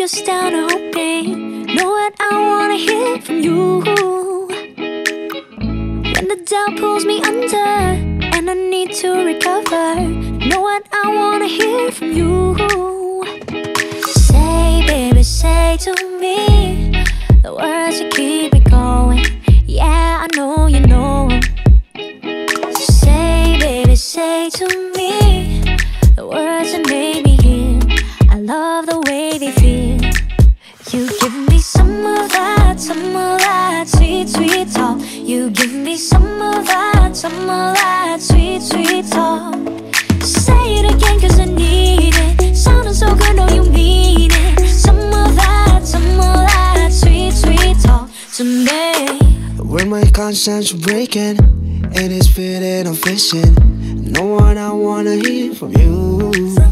just down to hoping. Know what I wanna hear from you. When the doubt pulls me under and I need to recover, know what I wanna hear from you. Say, baby, say to me the words that keep me going. Yeah, I know you know 'em. Say, baby, say to me the words that make me heal. I love the way they feel. You give me some of that sweet, sweet talk. You give me some of that sweet, sweet talk. Say it again 'cause I need it. Sounding so good, know you mean it. Some of that sweet, sweet talk to me. When my conscience breaking and it's fitting or fishing, know what I wanna hear from you.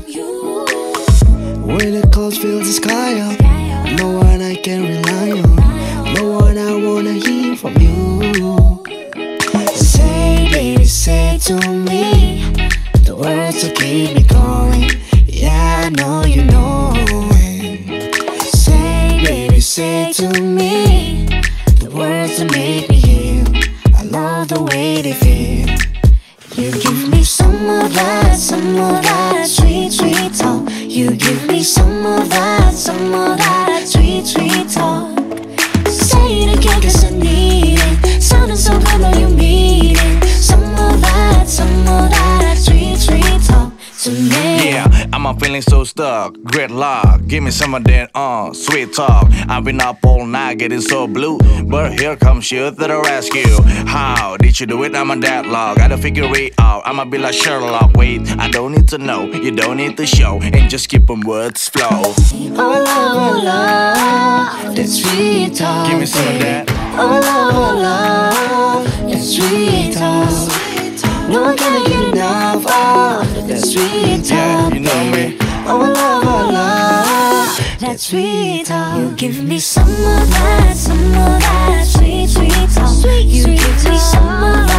When the clouds fill the sky up, know what I can rely on. Know what I wanna hear from you. Say, baby, say to me the words that keep me going. Yeah, I know you know it. Say, baby, say to me the words that make me heal. I love the way they feel. You give me some of that sweet, sweet talk. You give me some of that sweet, sweet talk. Say it again 'cause I need it. Sounding so good, know you mean it. Some of that sweet, sweet talk to me. Yeah, I'm feeling so stuck. Great luck, give me some of that sweet talk. I've been up all night getting so blue, but here comes you to the rescue. How did you do it? I'm on that log. Gotta figure it out. I'ma be like Sherlock. Wait, I don't need to know, you don't need to show, and just keep on words flow. Oh love, that sweet talk. Give me some of that. Oh love, that sweet talk. No one can get enough of that sweet talk. Yeah, you know me. Oh love, that sweet talk. You give me some of that sweet, sweet talk. You give me some of